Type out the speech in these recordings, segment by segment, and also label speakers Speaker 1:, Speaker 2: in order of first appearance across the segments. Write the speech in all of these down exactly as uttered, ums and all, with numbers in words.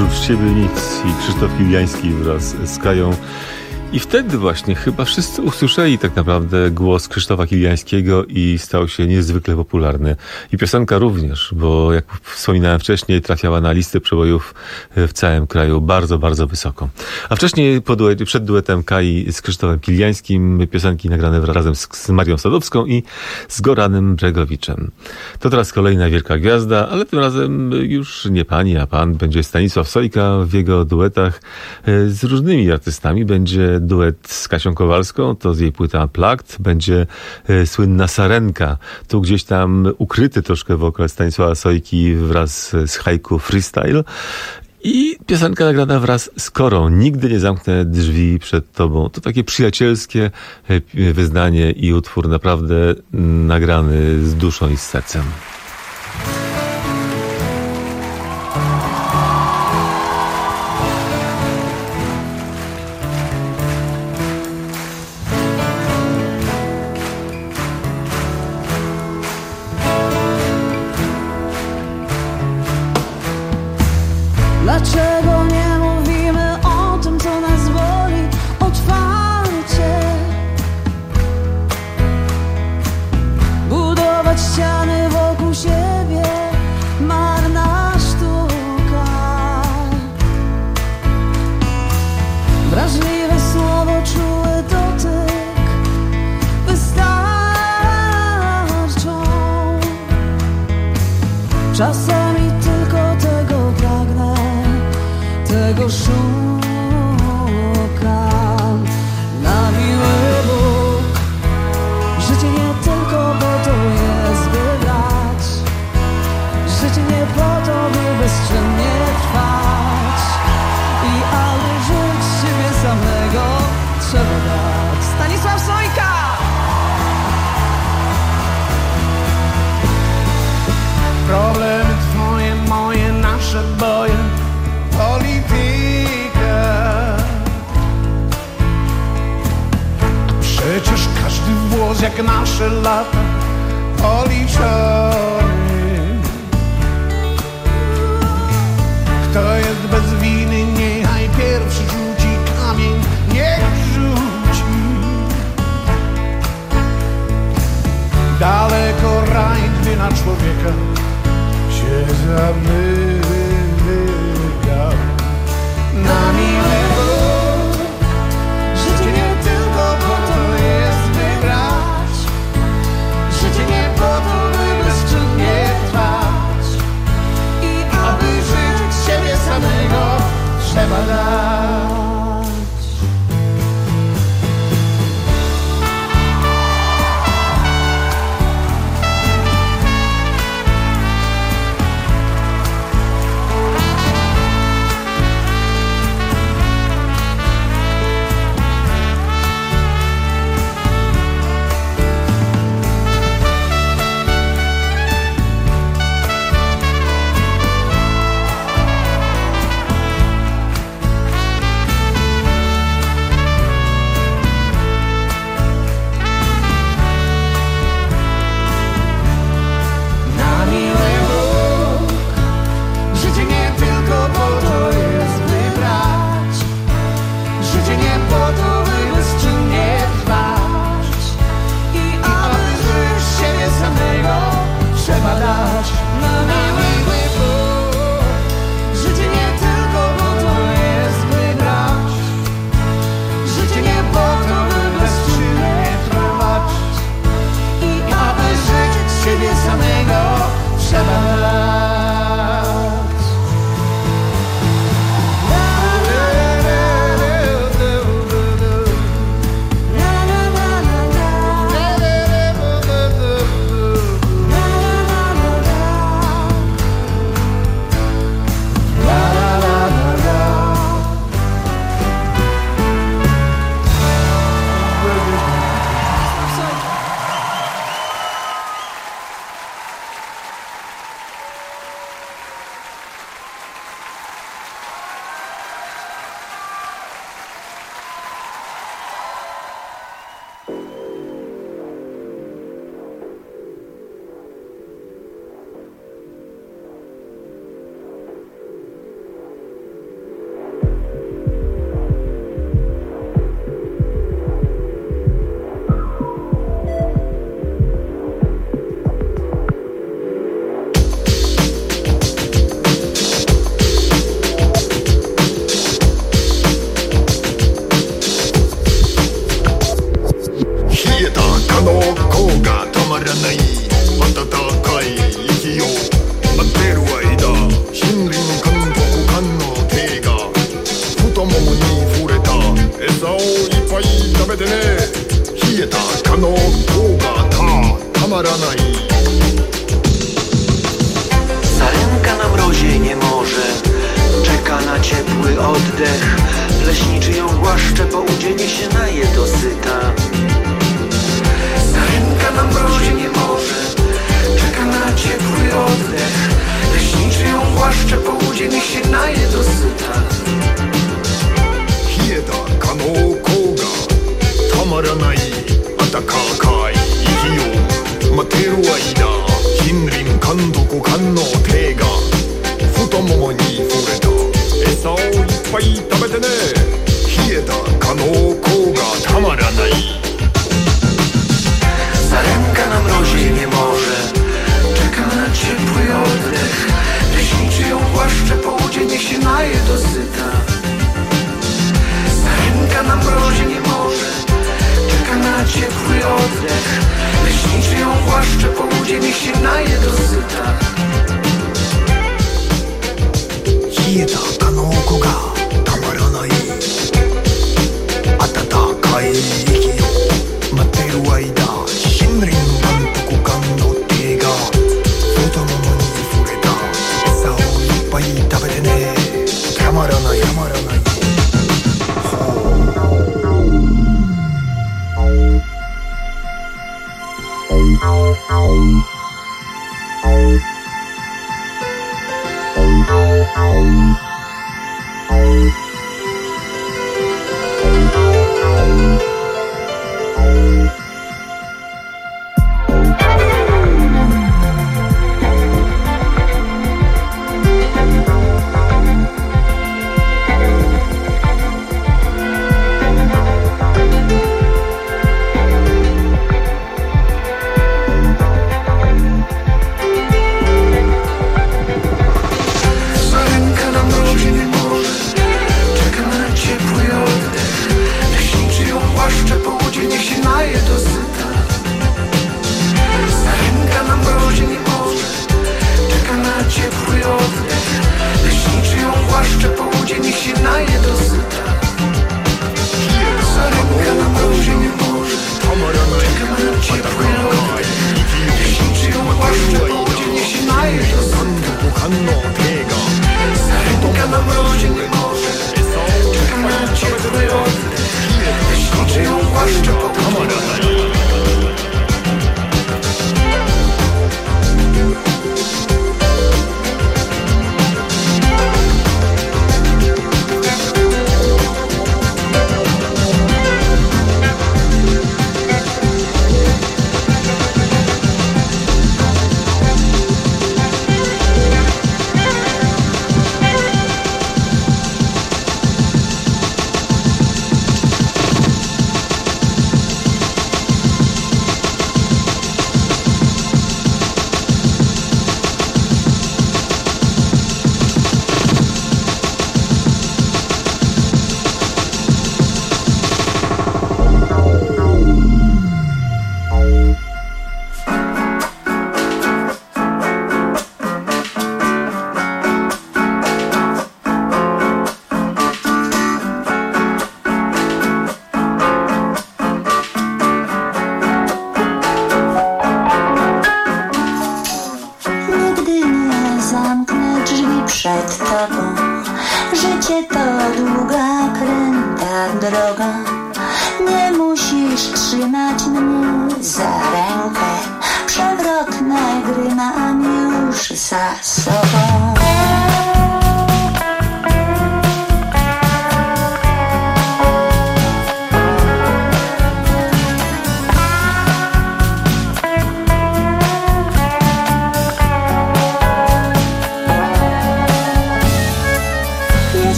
Speaker 1: oprócz ciebie nic i Krzysztof Kiliański wraz z Kają. I wtedy właśnie chyba wszyscy usłyszeli tak naprawdę głos Krzysztofa Kiliańskiego i stał się niezwykle popularny. I piosenka również, bo jak wspominałem wcześniej, trafiała na listy przebojów w całym kraju bardzo, bardzo wysoko. A wcześniej po duet, przed duetem Kai z Krzysztofem Kiliańskim piosenki nagrane razem z, z Marią Sadowską i z Goranem Bregowiczem. To teraz kolejna wielka gwiazda, ale tym razem już nie pani, a pan. Będzie Stanisław Sojka w jego duetach z różnymi artystami. Będzie duet z Kasią Kowalską, to z jej płyta Unplugged. Będzie e, słynna Sarenka. Tu gdzieś tam ukryty troszkę wokal Stanisława Sojki wraz z haiku Freestyle. I piosenka nagrana wraz z Korą. Nigdy nie zamknę drzwi przed tobą. To takie przyjacielskie wyznanie i utwór naprawdę nagrany z duszą i z sercem.
Speaker 2: Dlaczego nie mówimy o tym, co nas boli, otwarcie? Budować ściany wokół siebie, marna sztuka. Wrażliwe słowo, czuły dotyk wystarczą. Czasami tylko tego pragnę, tego szukam. Na miły Bóg, życie nie tylko po to jest, by grać. Życie nie po to, by bezczynnie trwać. I aby żyć siebie samego trzeba dać. Stanisław Sojka!
Speaker 3: Problemy twoje, moje, nasze boje, polityka. A przecież każdy włos jak nasze lata policzony. Kto jest bez winy, niechaj pierwszy rzuci kamień, niech rzuci. Daleko raj, gdy na człowieka się zamyka. Na miły Bóg, życie nie tylko po to jest, by grać. Życie nie po to, by bezczynnie trwać. I aby żyć siebie samego trzeba dać.
Speaker 4: oddech. Leśniczy ją głaszcze po łudzie, niech się naje do syta.
Speaker 5: Hieda kano koga tamaranai atakakai iki yo materu aida hinrin kandoku kan no te ga futomomo ni fureta esa o ippai tabete ne. Hieda kano koga tamaranai.
Speaker 4: Sarenka na mrozie nie może, czeka na ciepły oddech. Leśniczy ją głaszcze po łudzie, niech się naje do syta. Sarenka na mrozie nie może, czeka na ciepły oddech. Leśniczy ją głaszcze po łudzie, niech się naje do syta.
Speaker 5: Hieda kano koga tamaranai atatakai iki yo materu aida hinrin kantoku kan no te ga futomomo ni fureta esa o ippai tabete ne. Tamaranai tamaranai.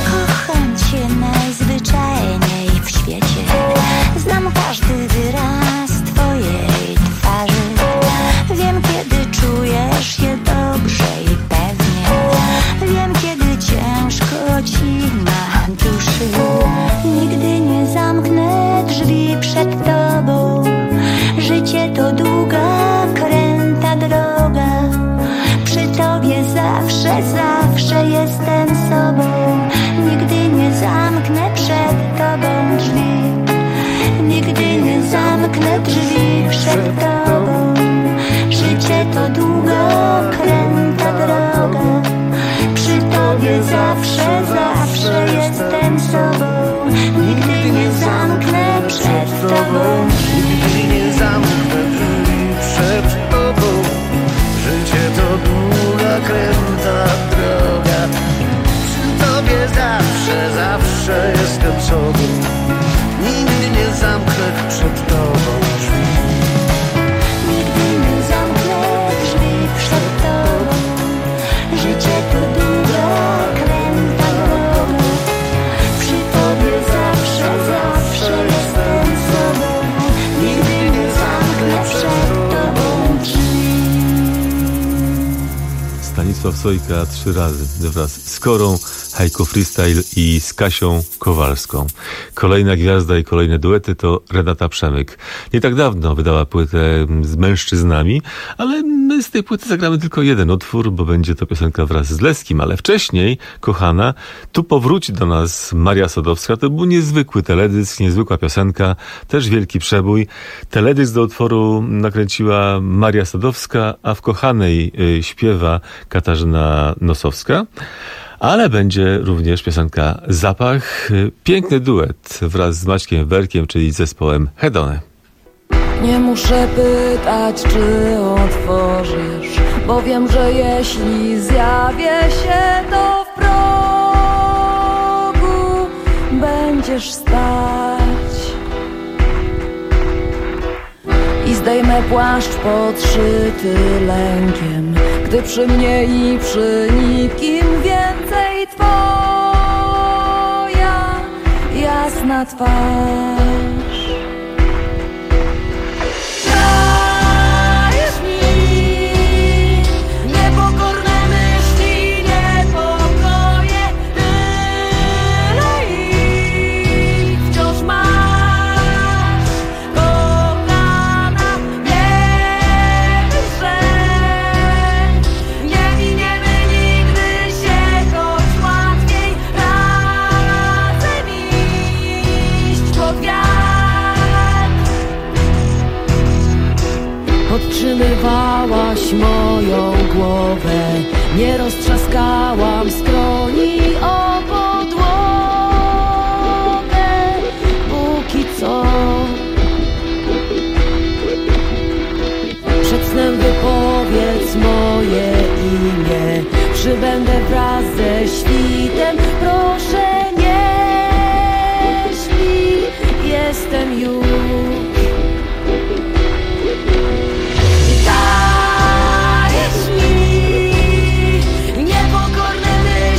Speaker 6: Kocham cię najzwyczajniej w świecie. Znam każdy wyraz Nigdy nie zamknę drzwi przed tobą. Życie to długokręta droga. Przy tobie zawsze, zawsze jestem sobą. Nigdy nie zamknę przed tobą.
Speaker 3: Nigdy nie zamknę drzwi przed tobą. Życie to długa, kręta droga. Przy tobie zawsze, zawsze jestem sobą. Nigdy nie zamknę przed tobą drzwi.
Speaker 6: Nigdy nie zamknę drzwi przed tobą. Życie to długa, kręta droga. Przy tobie zawsze, zawsze jestem sobą. Nigdy nie zamknę przed tobą drzwi.
Speaker 1: Stanisław Sojka trzy razy wraz z Korą, Hajko Freestyle i z Kasią Kowalską. Kolejna gwiazda i kolejne duety to Renata Przemyk. Nie tak dawno wydała płytę z mężczyznami, ale my z tej płyty zagramy tylko jeden utwór, bo będzie to piosenka wraz z Leskim, ale wcześniej, kochana, tu powróci do nas Maria Sadowska. To był niezwykły teledysk, niezwykła piosenka, też wielki przebój. Teledysk do utworu nakręciła Maria Sadowska, a w Kochanej y, śpiewa Katarzyna Nosowska. Ale będzie również piosenka Zapach. Piękny duet wraz z Maćkiem Werkiem, czyli zespołem Hedony.
Speaker 2: Nie muszę pytać, czy otworzysz, bo wiem, że jeśli zjawię się, to w progu będziesz stać. I zdejmę płaszcz podszyty lękiem, gdy przy mnie i przy nikim więcej twoja jasna twarz. Dajesz mi niepokorne myśli, niepokoje, tyle ich wciąż masz, kochana, wiem, że nie miniemy nigdy się, choć łatwiej razem iść pod wiatr. Podtrzymywałaś moją głowę, nie roztrzaskałam skroni o podłogę. Póki co przed snem wypowiedz moje imię, przybędę wraz ze świtem. Proszę nie śpi, jestem już. Dajesz mi niepokorne myśli.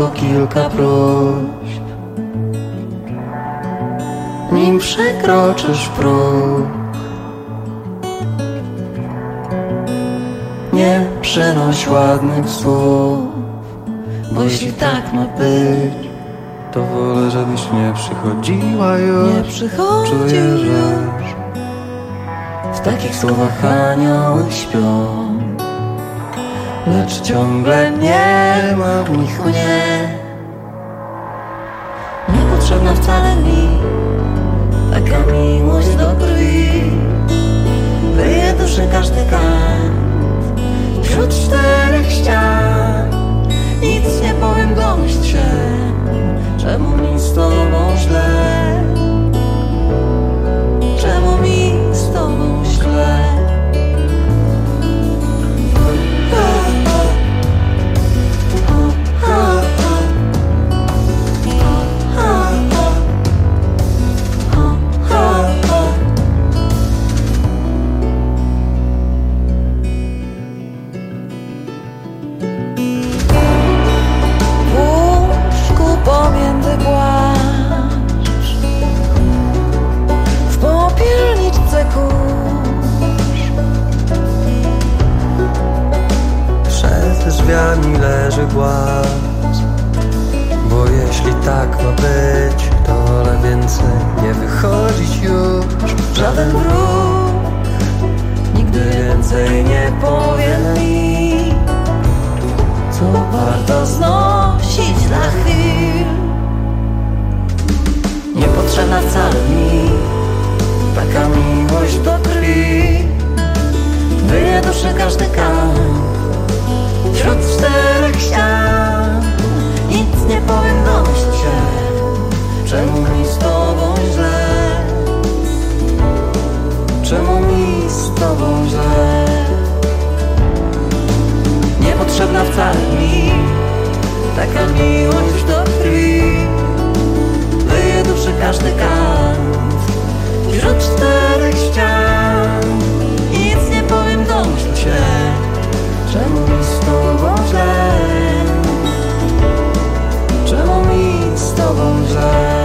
Speaker 7: tylko kilka próśb. Nim przekroczysz próg, nie przynoś ładnych słów, bo jeśli tak ma być, to wolę, żebyś nie przychodziła już.
Speaker 2: Nie przychodzi
Speaker 7: Czuję, że
Speaker 2: już.
Speaker 7: w takich słowach anioły śpią, lecz ciągle nie ma w nich mnie. Niepotrzebna wcale mi taka miłość do krwi. Wyje duszy każdy kant wśród czterech ścian. Nic nie powiem, domyśl się, czemu mi z tobą źle. Czemu mi z tobą źle. Drzwiami leży głaz, bo jeśli tak ma być, to wolę więcej nie wychodzić już. Żaden wróg nigdy więcej nie powie mi, co warto znosić dla chwil. Niepotrzebna wcale mi taka miłość do krwi. Wyje duszy każdy kant wśród czterech ścian. Nic nie powiem, domyśl się, czemu mi z tobą źle. Czemu mi z tobą źle. Niepotrzebna wcale mi taka miłość do krwi. Wyje duszy każdy kant wśród czterech ścian. Nic nie powiem, domyśl się, czemu mi z tobą źle. Czemu mi z tobą źle.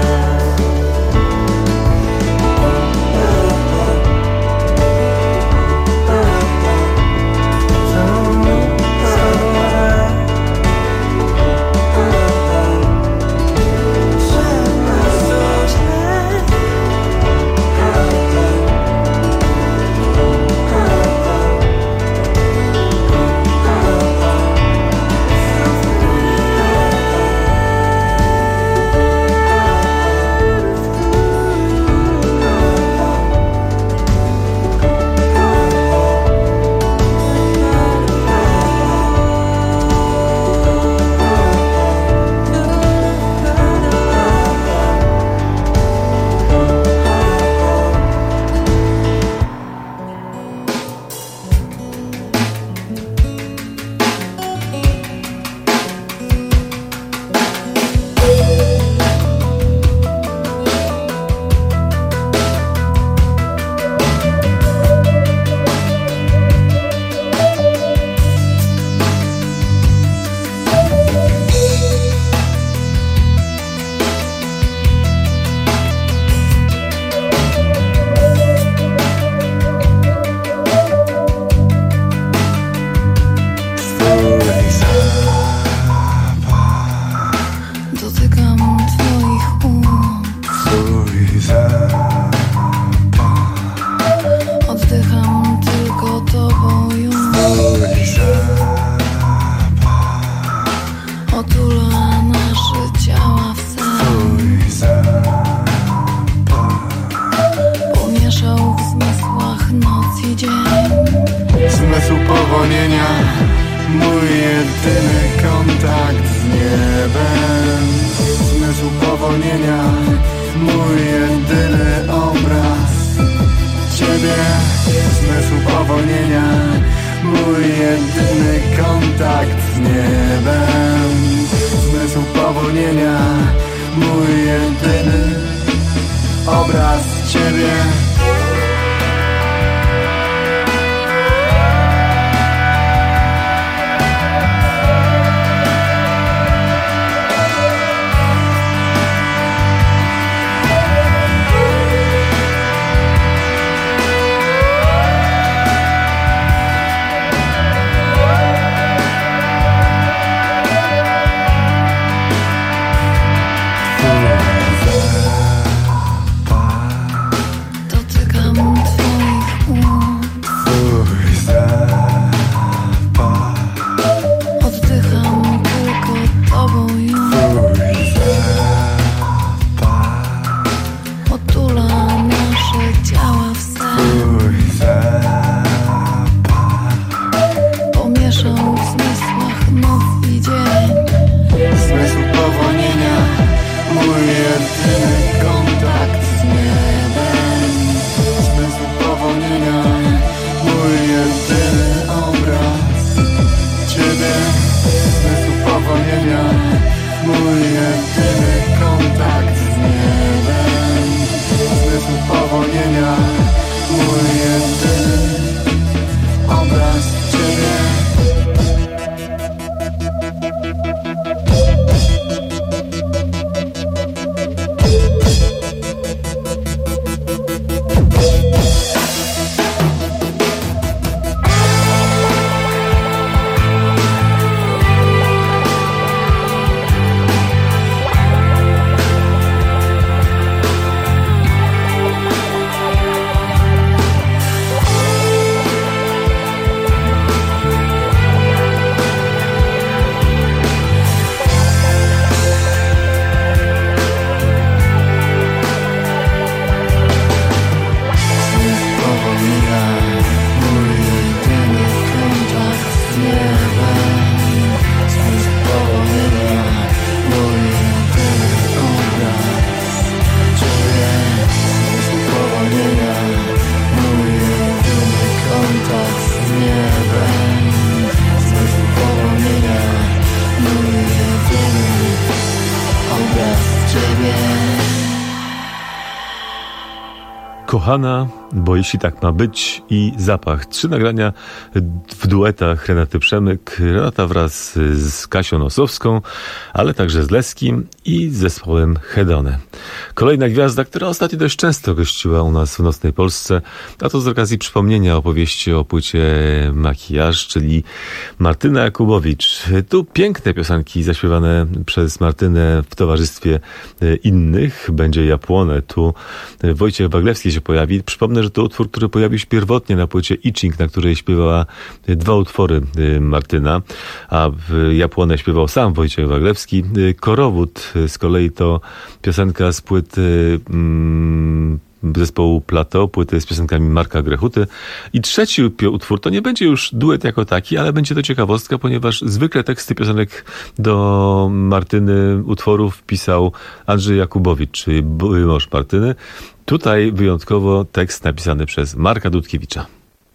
Speaker 1: kochana, bo jeśli tak ma być i zapach. Trzy nagrania w duetach Renaty Przemyk. Renata wraz z Kasią Nosowską, ale także z Leskim i z zespołem Hedone. Kolejna gwiazda, która ostatnio dość często gościła u nas w Nocnej Polsce, a to z okazji przypomnienia opowieści o płycie Makijaż, czyli Martyna Jakubowicz. Tu piękne piosenki zaśpiewane przez Martynę w towarzystwie innych. Będzie Ja płonę. Tu Wojciech Waglewski się pojawi. Przypomnę, że to utwór, który pojawił się pierwotnie na płycie Itching, na której śpiewała dwa utwory Martyna, a w Ja płonę śpiewał sam Wojciech Waglewski. Korowód z kolei to piosenka z płyty mm, zespołu Plateau, płyty z piosenkami Marka Grechuty. I trzeci utwór to nie będzie już duet jako taki, ale będzie to ciekawostka, ponieważ zwykle teksty piosenek do Martyny utworów pisał Andrzej Jakubowicz, czyli mąż Martyny. Tutaj wyjątkowo tekst napisany przez Marka Dudkiewicza.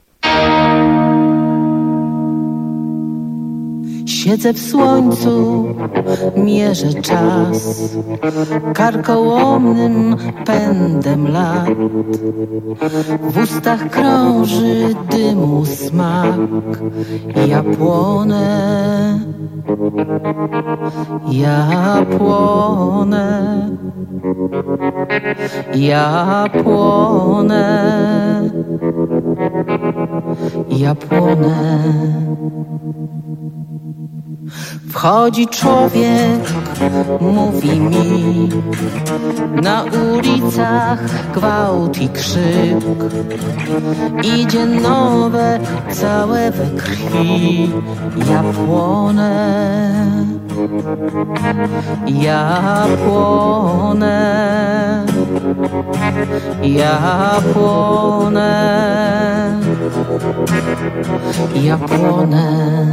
Speaker 2: Siedzę w słońcu, mierzę czas karkołomnym pędem lat. W ustach krąży dymu smak. Ja płonę, ja płonę, ja płonę, ja płonę. Wchodzi człowiek, mówi mi, na ulicach gwałt i krzyk. Idzie nowe, całe we krwi. Ja płonę, ja płonę, ja płonę, ja płonę.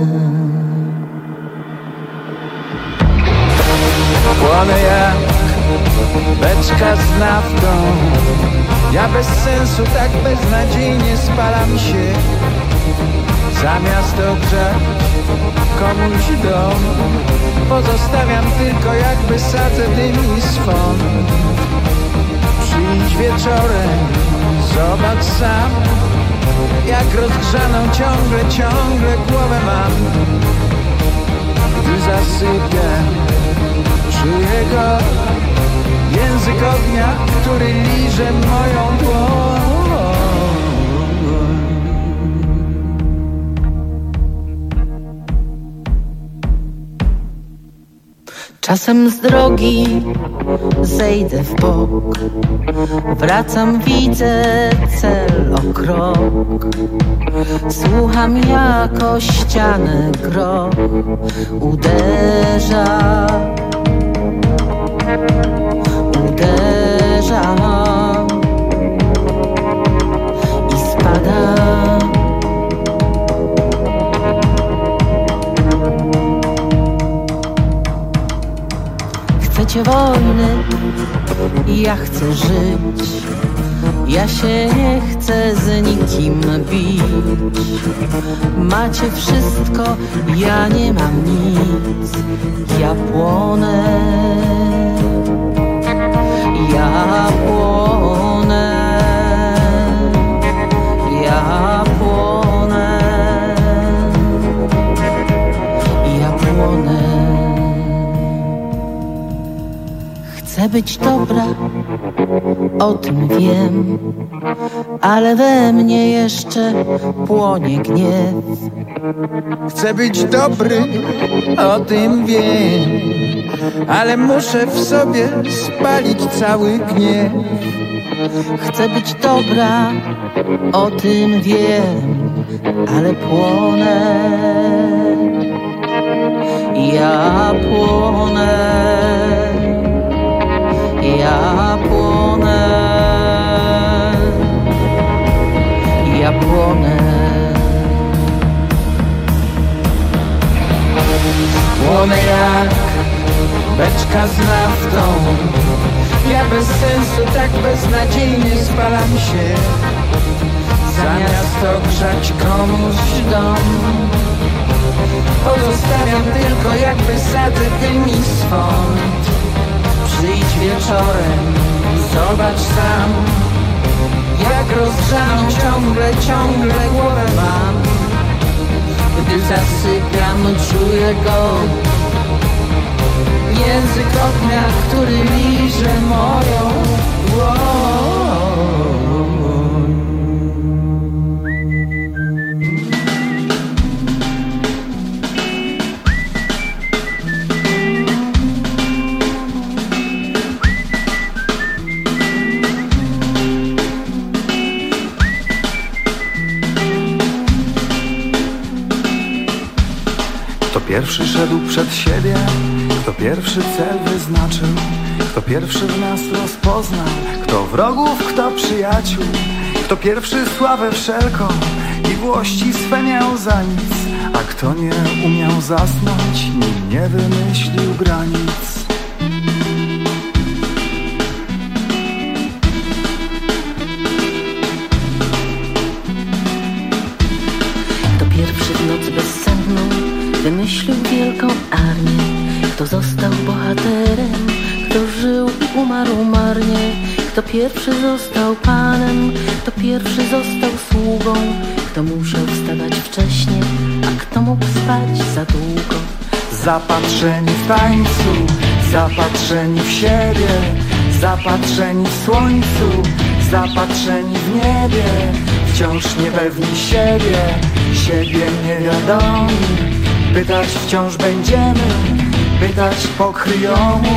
Speaker 8: Płonę jak beczka z naftą. Ja bez sensu, tak beznadziejnie spalam się. Zamiast ogrzać komuś dom, pozostawiam tylko jakby sadzę dym i swon. Przyjdź wieczorem, zobacz sam, jak rozgrzaną ciągle, ciągle głowę mam. Gdy zasypiam, czuję go, język ognia, który liże moją dłoń.
Speaker 2: Czasem z drogi zejdę w bok, wracam, widzę cel o krok. Słucham, jak o ścianę groch uderza, uderza i spada. Chcecie wojny, ja chcę żyć. Ja się nie chcę z nikim bić. Macie wszystko, ja nie mam nic. Ja płonę, ja płonę, ja płonę, ja płonę. Chcę być dobra, o tym wiem, ale we mnie jeszcze płonie gniew.
Speaker 8: Chcę być dobry, o tym wiem, ale muszę w sobie spalić cały gniew.
Speaker 2: Chcę być dobra, o tym wiem, ale płonę, ja płonę, ja płonę, ja płonę.
Speaker 8: Płonę jak beczka z naftą. Ja bez sensu, tak beznadziejnie spalam się. Zamiast ogrzać komuś dom, pozostawiam tylko jakby sadzę dym i swąd. Przyjdź wieczorem, zobacz sam, Jak rozgrzaną ciągle, ciągle głowę mam. Gdy zasypiam, czuję go. Język ognia, który liże moją dłoń.
Speaker 5: Kto pierwszy szedł przed siebie, kto pierwszy cel wyznaczył, kto pierwszy w nas rozpoznał, kto wrogów, kto przyjaciół, kto pierwszy sławę wszelką i włości swe miał za nic, a kto nie umiał zasnąć, nim nie wymyślił granic.
Speaker 9: Kto pierwszy w noc bezsenną wymyślił wielką armię, kto został bohaterem, kto żył i umarł marnie, kto pierwszy został panem, kto pierwszy został sługą, kto musiał wstawać wcześnie, a kto mógł spać za długo.
Speaker 5: Zapatrzeni w tańcu, zapatrzeni w siebie, zapatrzeni w słońcu, zapatrzeni w niebie, wciąż niepewni siebie, siebie niewiadomi. Pytać wciąż będziemy, pytać pokryjomu.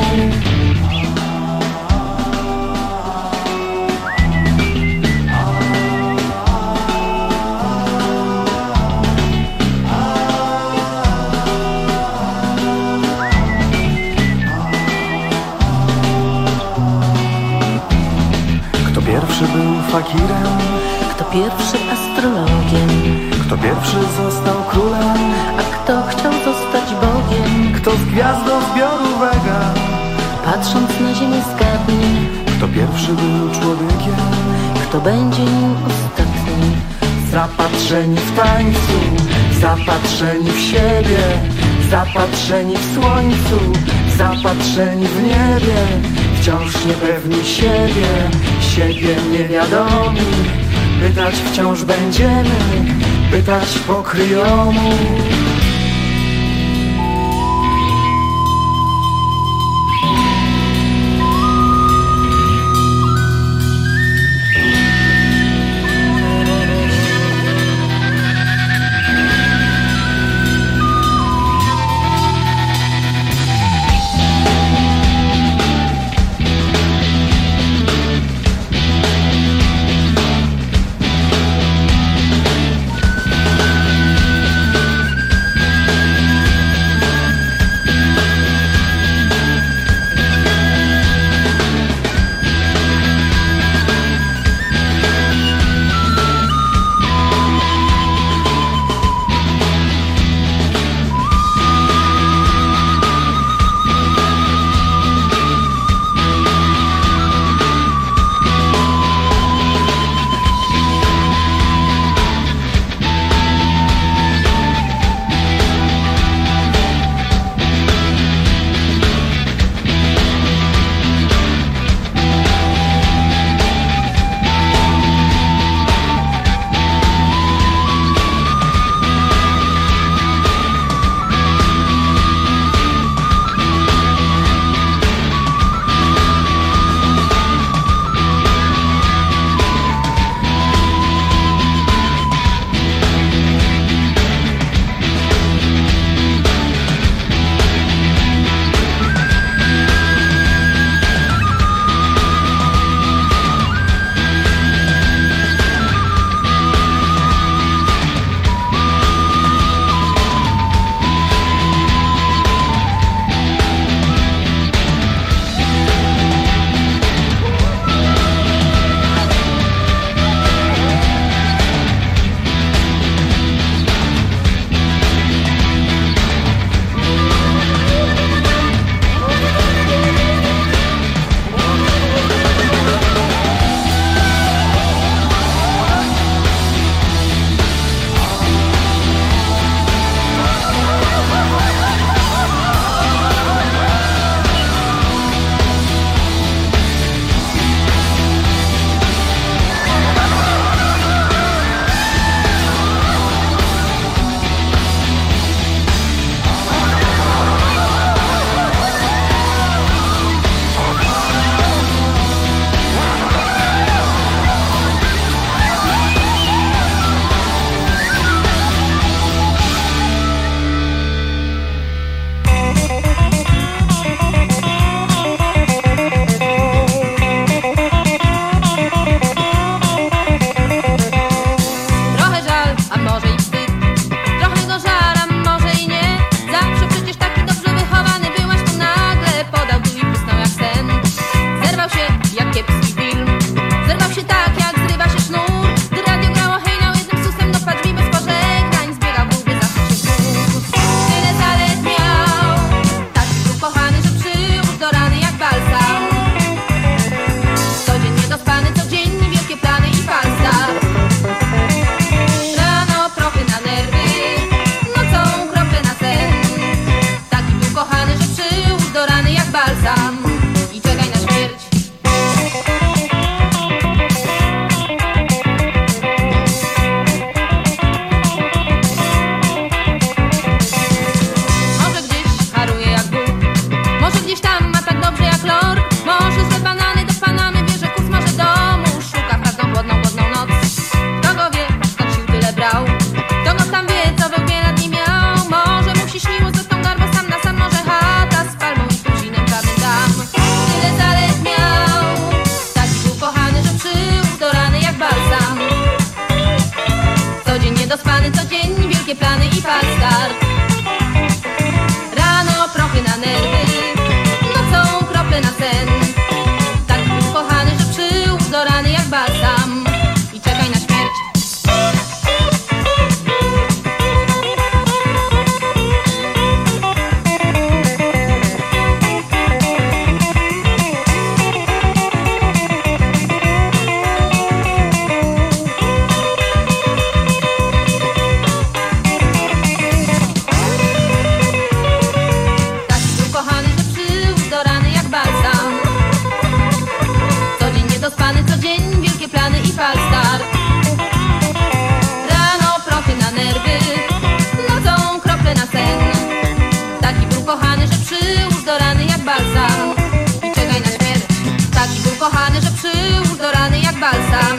Speaker 5: Kto pierwszy był fakirem,
Speaker 9: kto pierwszy astrologiem,
Speaker 5: kto pierwszy został królem,
Speaker 9: a kto chciał zostać Bogiem,
Speaker 5: kto z gwiazdozbioru wega,
Speaker 9: patrząc na ziemię zgadnie,
Speaker 5: kto pierwszy był człowiekiem,
Speaker 9: kto będzie nim ostatni.
Speaker 5: Zapatrzeni w tańcu, zapatrzeni w siebie, zapatrzeni w słońcu, zapatrzeni w niebie, wciąż niepewni siebie, siebie niewiadomi. Pytać wciąż będziemy, pytać pokryjomu.
Speaker 10: niedospany co dzień, wielkie plany i fal start. Rano prochy na nerwy, nocą krople na sen. Tak był kochany, że przyłóż do rany jak balsam i czekaj na śmierć. Balsam.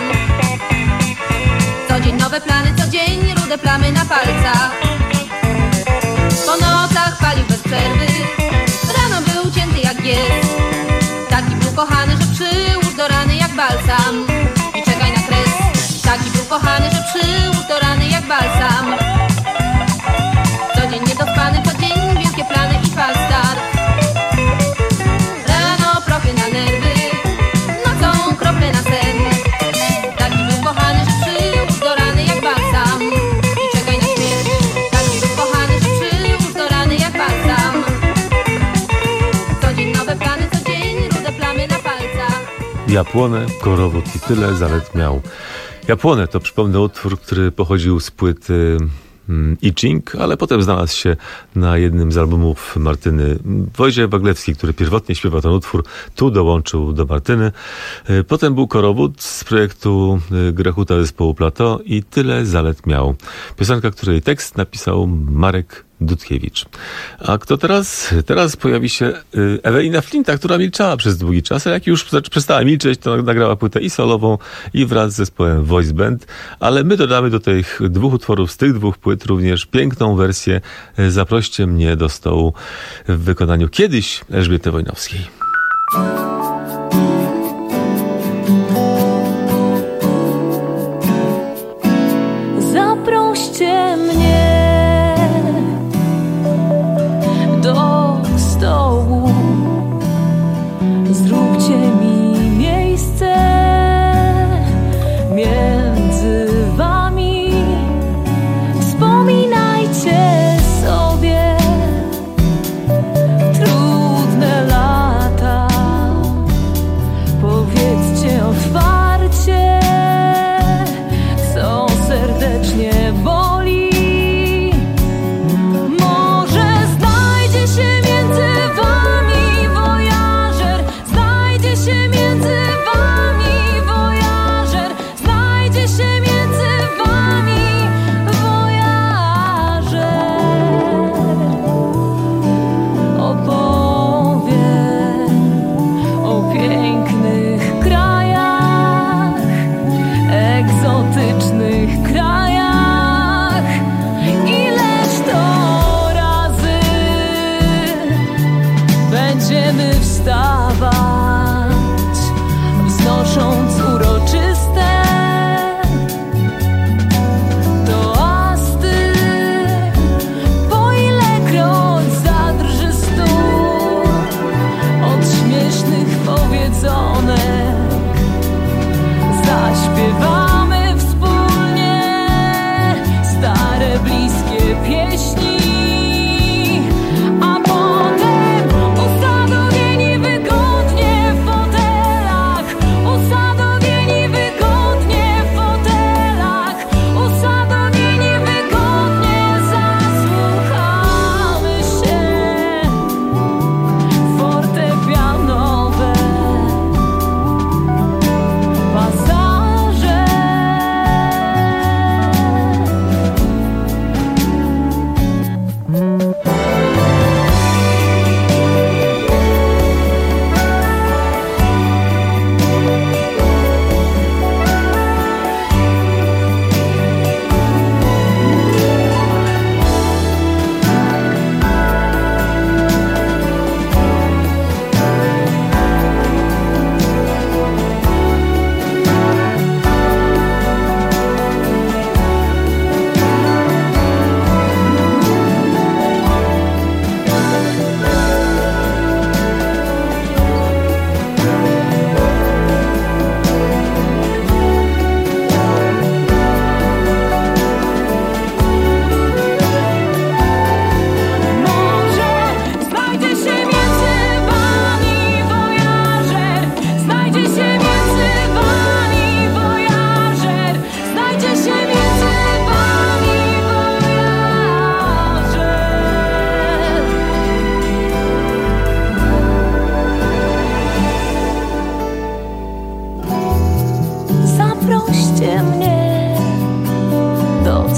Speaker 10: Co dzień nowe plany, co dzień rude plamy na palcach. Po nocach palił bez przerwy, rano był cięty jak jest. Taki był kochany, że przyłóż do rany jak balsam i czekaj na kres. Taki był kochany, że przyłóż do rany jak balsam. Co dzień niedospany, co dzień wielkie plany i fal start. Rano prochy na nerwy, nocą krople na sen.
Speaker 1: Ja płonę, korowód i tyle zalet miał. Ja płonę to, przypomnę, utwór, który pochodził z płyty mm, Itching, ale potem znalazł się na jednym z albumów Martyny. Wojciech Waglewski, który pierwotnie śpiewał ten utwór, tu dołączył do Martyny. Potem był korowód z projektu Grechuta zespołu Plateau i tyle zalet miał. Piosenka, której tekst napisał Marek Dudkiewicz. A kto teraz? Teraz pojawi się Ewelina Flinta, która milczała przez długi czas, a jak już przestała milczeć, to nagrała płytę i solową, i wraz z zespołem Voice Band, ale my dodamy do tych dwóch utworów, z tych dwóch płyt również piękną wersję Zaproście mnie do stołu w wykonaniu kiedyś Elżbiety Wojnowskiej.
Speaker 2: Zaproście mnie do stołu, zróbcie mi miejsce między wami, wspominajcie sobie trudne lata, powiedzcie otwarcie, co serdecznie boli. Będziemy wstawać, wznosząc uroczyste toasty, po ilekroć zadrży stół od śmiesznych powiedzonek. Zaśpiewamy wspólnie stare, bliskie pieśni.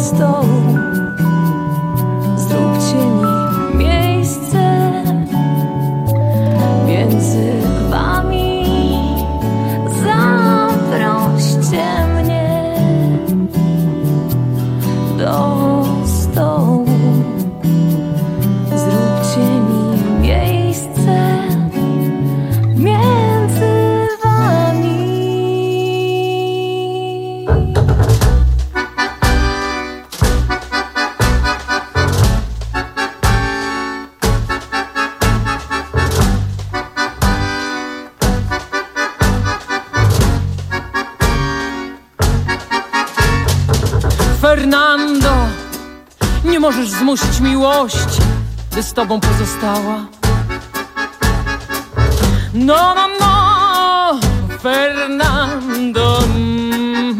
Speaker 2: stołu. Zróbcie mi miejsce między wami. Zaproście mnie do stołu. Zróbcie mi miejsce między wami.
Speaker 8: Fernando, nie możesz zmusić miłości, by z tobą pozostała. No, no, no, Fernando. Mm.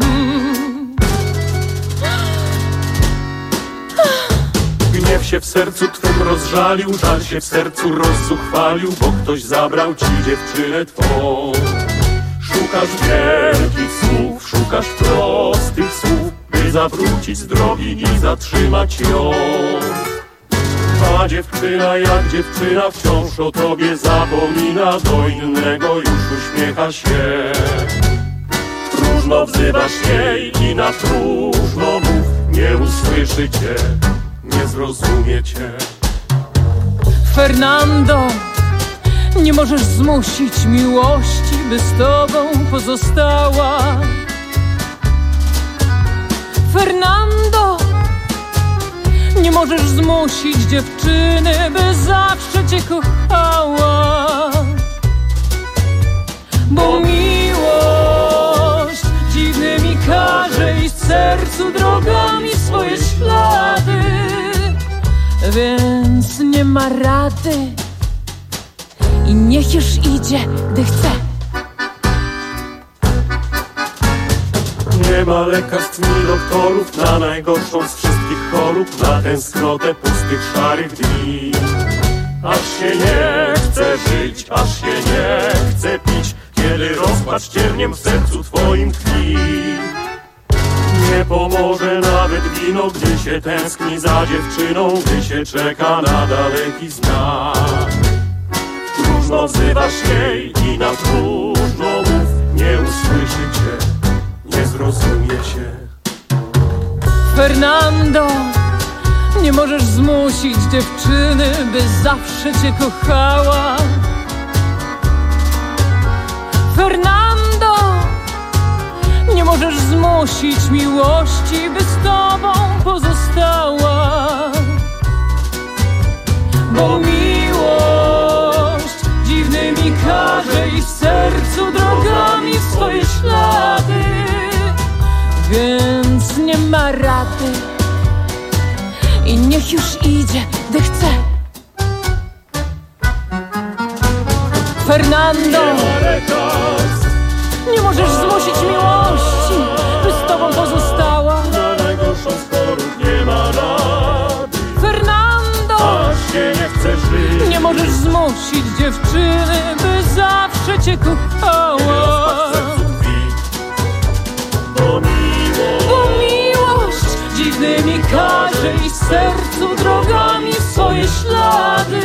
Speaker 11: Gniew się w sercu twym rozżalił, żal się w sercu rozzuchwalił, bo ktoś zabrał ci dziewczynę twą. Szukasz wielkich słów, szukasz prostych słów, by zawrócić z drogi i zatrzymać ją. A dziewczyna jak dziewczyna wciąż o tobie zapomina, do innego już uśmiecha się. Próżno wzywasz jej i na próżno mów, nie usłyszy cię, nie zrozumie cię.
Speaker 8: Fernando, nie możesz zmusić miłości, by z tobą pozostała. Fernando, nie możesz zmusić dziewczyny, by zawsze cię kochała. Bo miłość dziwnymi każe iść w sercu drogami swoje ślady, więc nie ma rady i niech już idzie, gdy chce.
Speaker 11: Nie ma lekarstw ni doktorów na najgorszą z wszystkich chorób, na tęsknotę pustych, szarych dni. Aż się nie chce żyć, aż się nie chce pić, kiedy rozpacz cierniem w sercu twoim tkwi. Nie pomoże nawet wino, gdy się tęskni za dziewczyną, gdy się czeka na daleki znak. Próżno wzywasz jej i na próżno mów, nie usłyszy cię, nie zrozumie cię.
Speaker 8: Fernando, nie możesz zmusić dziewczyny, by zawsze cię kochała. Fernando, nie możesz zmusić miłości, by z tobą pozostała. Bo miłość dziwnymi każe iść w sercu drogami w swoje ślady, więc nie ma rady i niech już idzie, gdy chce. Fernando, nie możesz zmusić miłości, by z tobą pozostała.
Speaker 11: Na najgorszą z chorób nie ma rady.
Speaker 8: Fernando,
Speaker 11: aż się nie chce żyć.
Speaker 8: Nie możesz zmusić dziewczyny, by zawsze cię kochała.
Speaker 11: Bo miłość,
Speaker 8: Bo miłość dziwnymi każe iść w sercu drogami swoje ślady,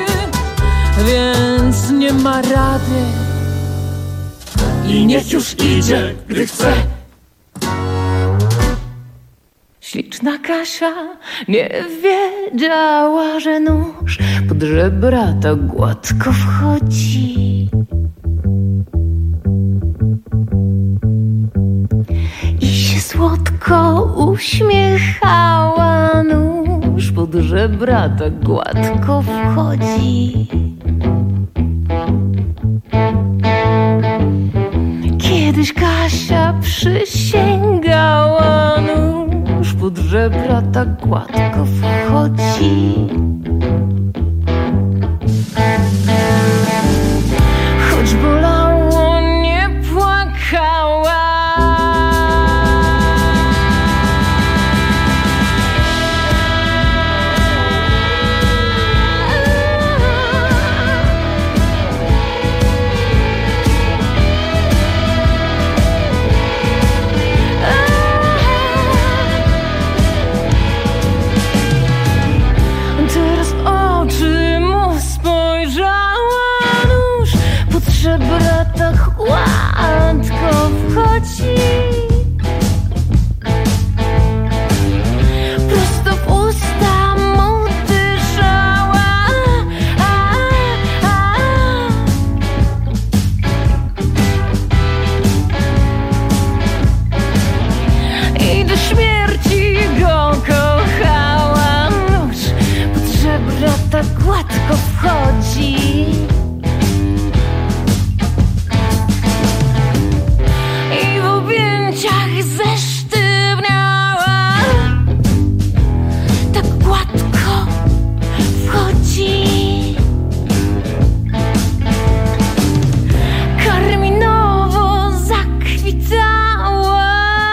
Speaker 8: więc nie ma rady i niech już idzie, gdy chce. Śliczna Kasia nie wiedziała, że nóż pod żebra tak gładko wchodzi. I się słodko uśmiechała, nóż pod żebra tak gładko wchodzi. Kiedyś Kasia przysięgała, nóż pod żebra tak gładko wchodzi. Choć bolało, nie płakała.
Speaker 12: do śmierci go kochała. Nóż pod żebra tak gładko wchodzi i w objęciach zesztywniała. Tak gładko wchodzi. Karminowo zakwitała.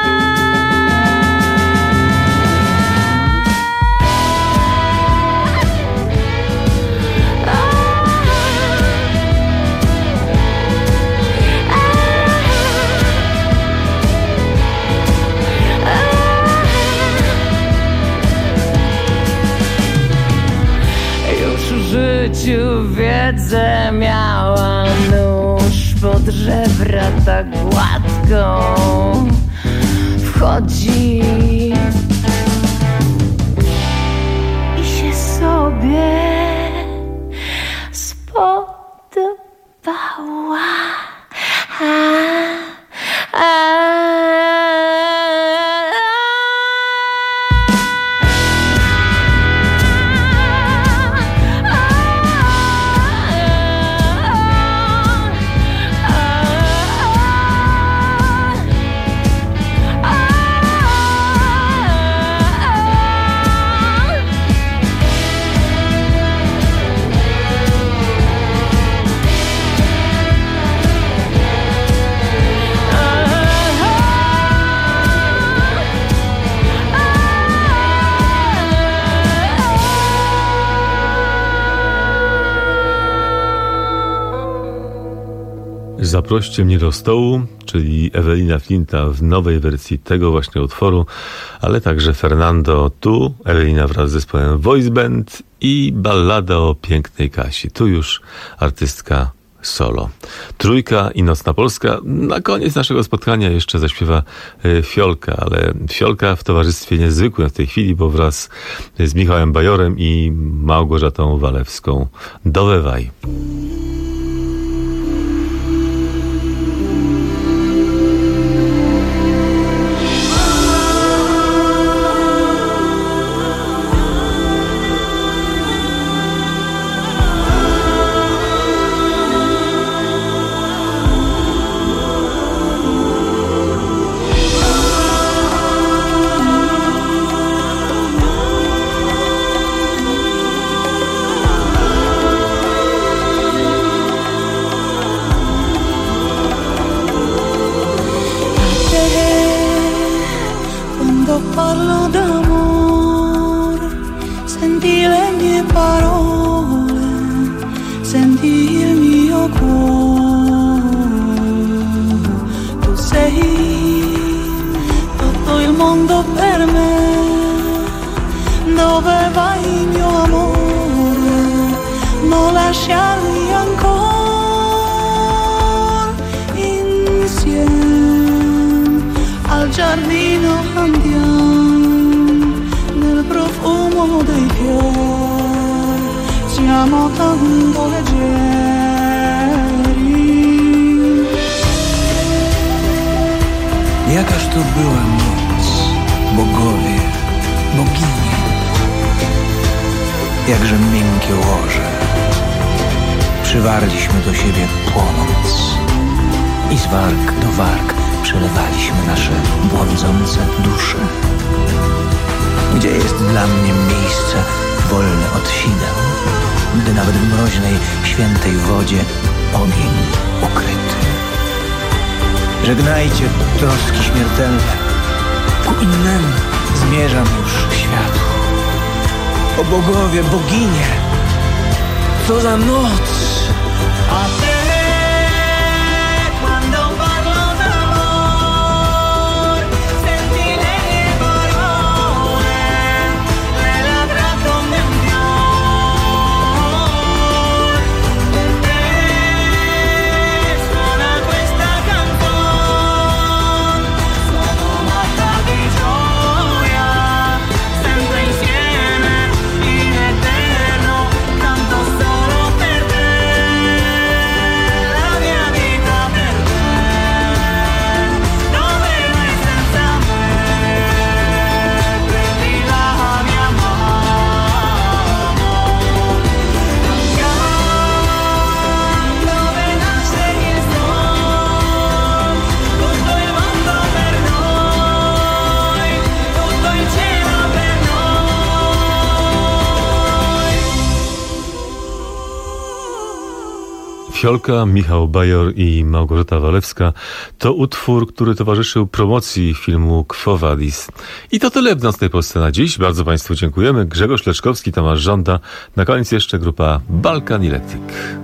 Speaker 12: Już w życiu wiedzę miała. Nóż pod żebra tak gładko wchodzi i się sobie spodobała. A, a,
Speaker 1: Zaproście mnie do stołu, czyli Ewelina Flinta w nowej wersji tego właśnie utworu, ale także Fernando tu, Ewelina wraz z zespołem Voice Band i ballada o pięknej Kasi. Tu już artystka solo. Trójka i Nocna Polska. Na koniec naszego spotkania jeszcze zaśpiewa Fiolka, ale Fiolka w towarzystwie niezwykłym w tej chwili, bo wraz z Michałem Bajorem i Małgorzatą Walewską. Dowewaj.
Speaker 5: Jakaż to była noc, bogowie, boginie, jakże miękkie łoże. Przywarliśmy do siebie płonąc i z warg do warg przelewaliśmy nasze błądzące dusze. Gdzie jest dla mnie miejsce wolne od sideł, gdy nawet w mroźnej, świętej wodzie ogień ukryty. Żegnajcie troski śmiertelne, ku innemu zmierzam już światu. O bogowie, boginie, co za noc! A ty, cuando parlo d'amor, senti le mie parole, le labbra come un fior. Per te suona questa canzone, sono matta di gioia, sempre insieme in eterno, canto solo per te.
Speaker 1: Fiolka, Michał Bajor i Małgorzata Walewska to utwór, który towarzyszył promocji filmu Quo Vadis. I to tyle w Nocnej Polsce na dziś. Bardzo Państwu dziękujemy. Grzegorz Leczkowski, Tomasz Żąda. Na koniec jeszcze grupa Balkan Electric.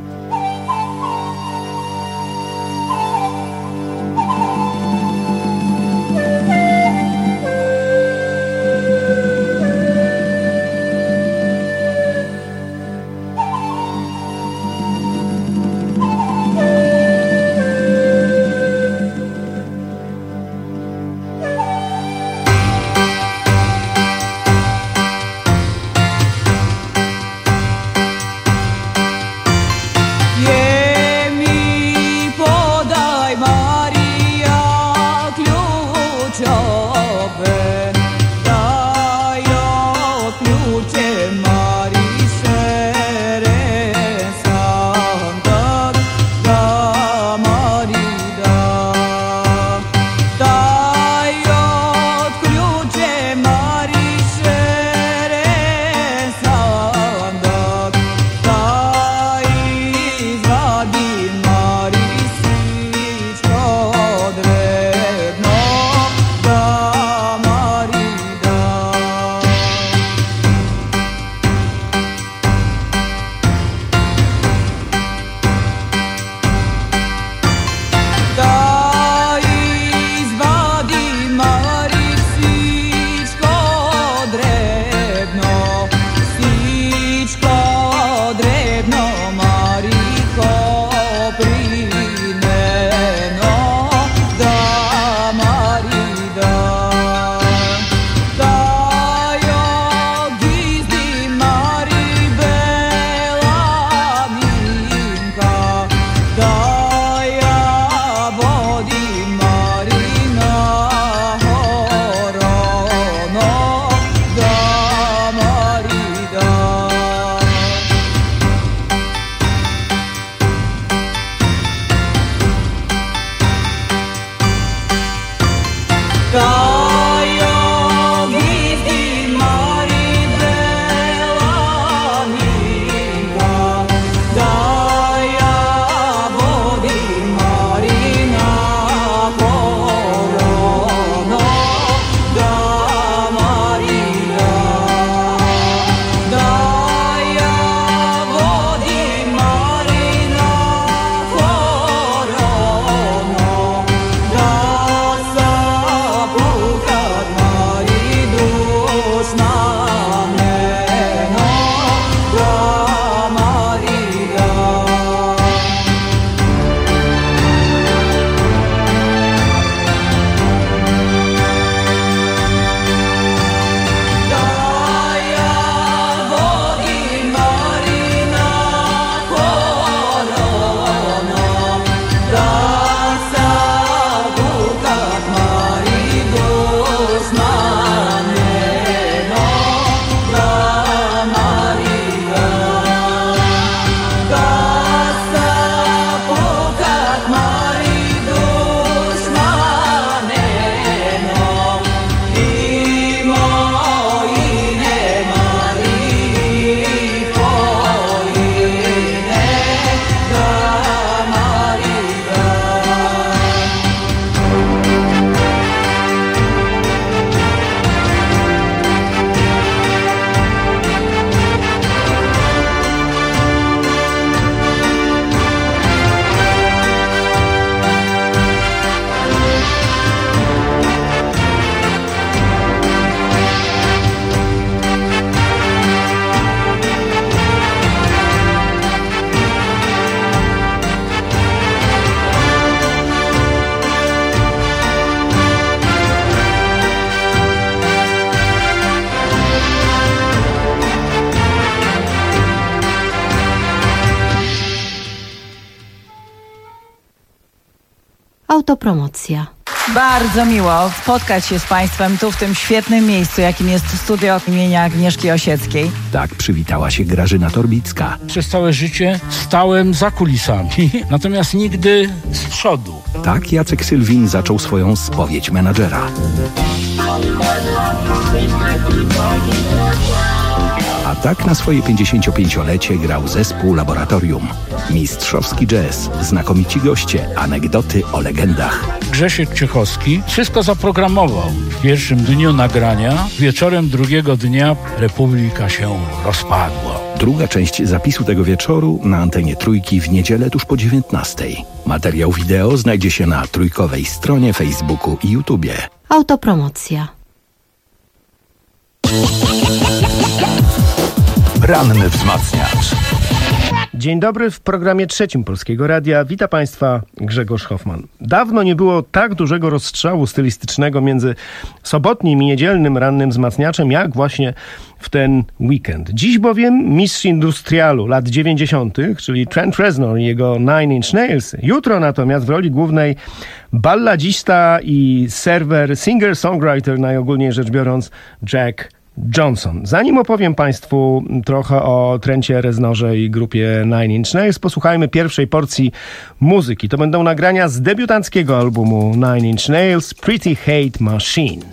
Speaker 13: Autopromocja.
Speaker 14: Bardzo miło spotkać się z Państwem tu w tym świetnym miejscu, jakim jest studio imienia Agnieszki Osieckiej.
Speaker 15: Tak przywitała się Grażyna Torbicka.
Speaker 16: Przez całe życie stałem za kulisami, natomiast nigdy z przodu.
Speaker 15: Tak Jacek Sylwin zaczął swoją spowiedź menadżera. A A tak na swoje pięćdziesięciopięciolecie grał zespół Laboratorium. Mistrzowski jazz, znakomici goście, anegdoty o legendach.
Speaker 16: Grzesiek Ciechowski wszystko zaprogramował. W pierwszym dniu nagrania, wieczorem drugiego dnia Republika się rozpadła.
Speaker 15: Druga część zapisu tego wieczoru na antenie Trójki w niedzielę tuż po dziewiętnastej. Materiał wideo znajdzie się na trójkowej stronie Facebooku i YouTubie.
Speaker 13: Autopromocja.
Speaker 15: Ranny wzmacniacz.
Speaker 17: Dzień dobry, w programie trzecim Polskiego Radia wita Państwa Grzegorz Hoffman. Dawno nie było tak dużego rozstrzału stylistycznego między sobotnim i niedzielnym rannym wzmacniaczem, jak właśnie w ten weekend. Dziś bowiem mistrz industrialu lat dziewięćdziesiątych, czyli Trent Reznor i jego Nine Inch Nails. Jutro natomiast w roli głównej balladzista i serwer, singer-songwriter, najogólniej rzecz biorąc, Jack Johnson. Zanim opowiem Państwu trochę o Trencie Reznorze i grupie Nine Inch Nails, posłuchajmy pierwszej porcji muzyki. To będą nagrania z debiutanckiego albumu Nine Inch Nails, Pretty Hate Machine.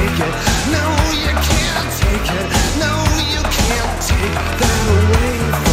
Speaker 5: No, you can't take that away from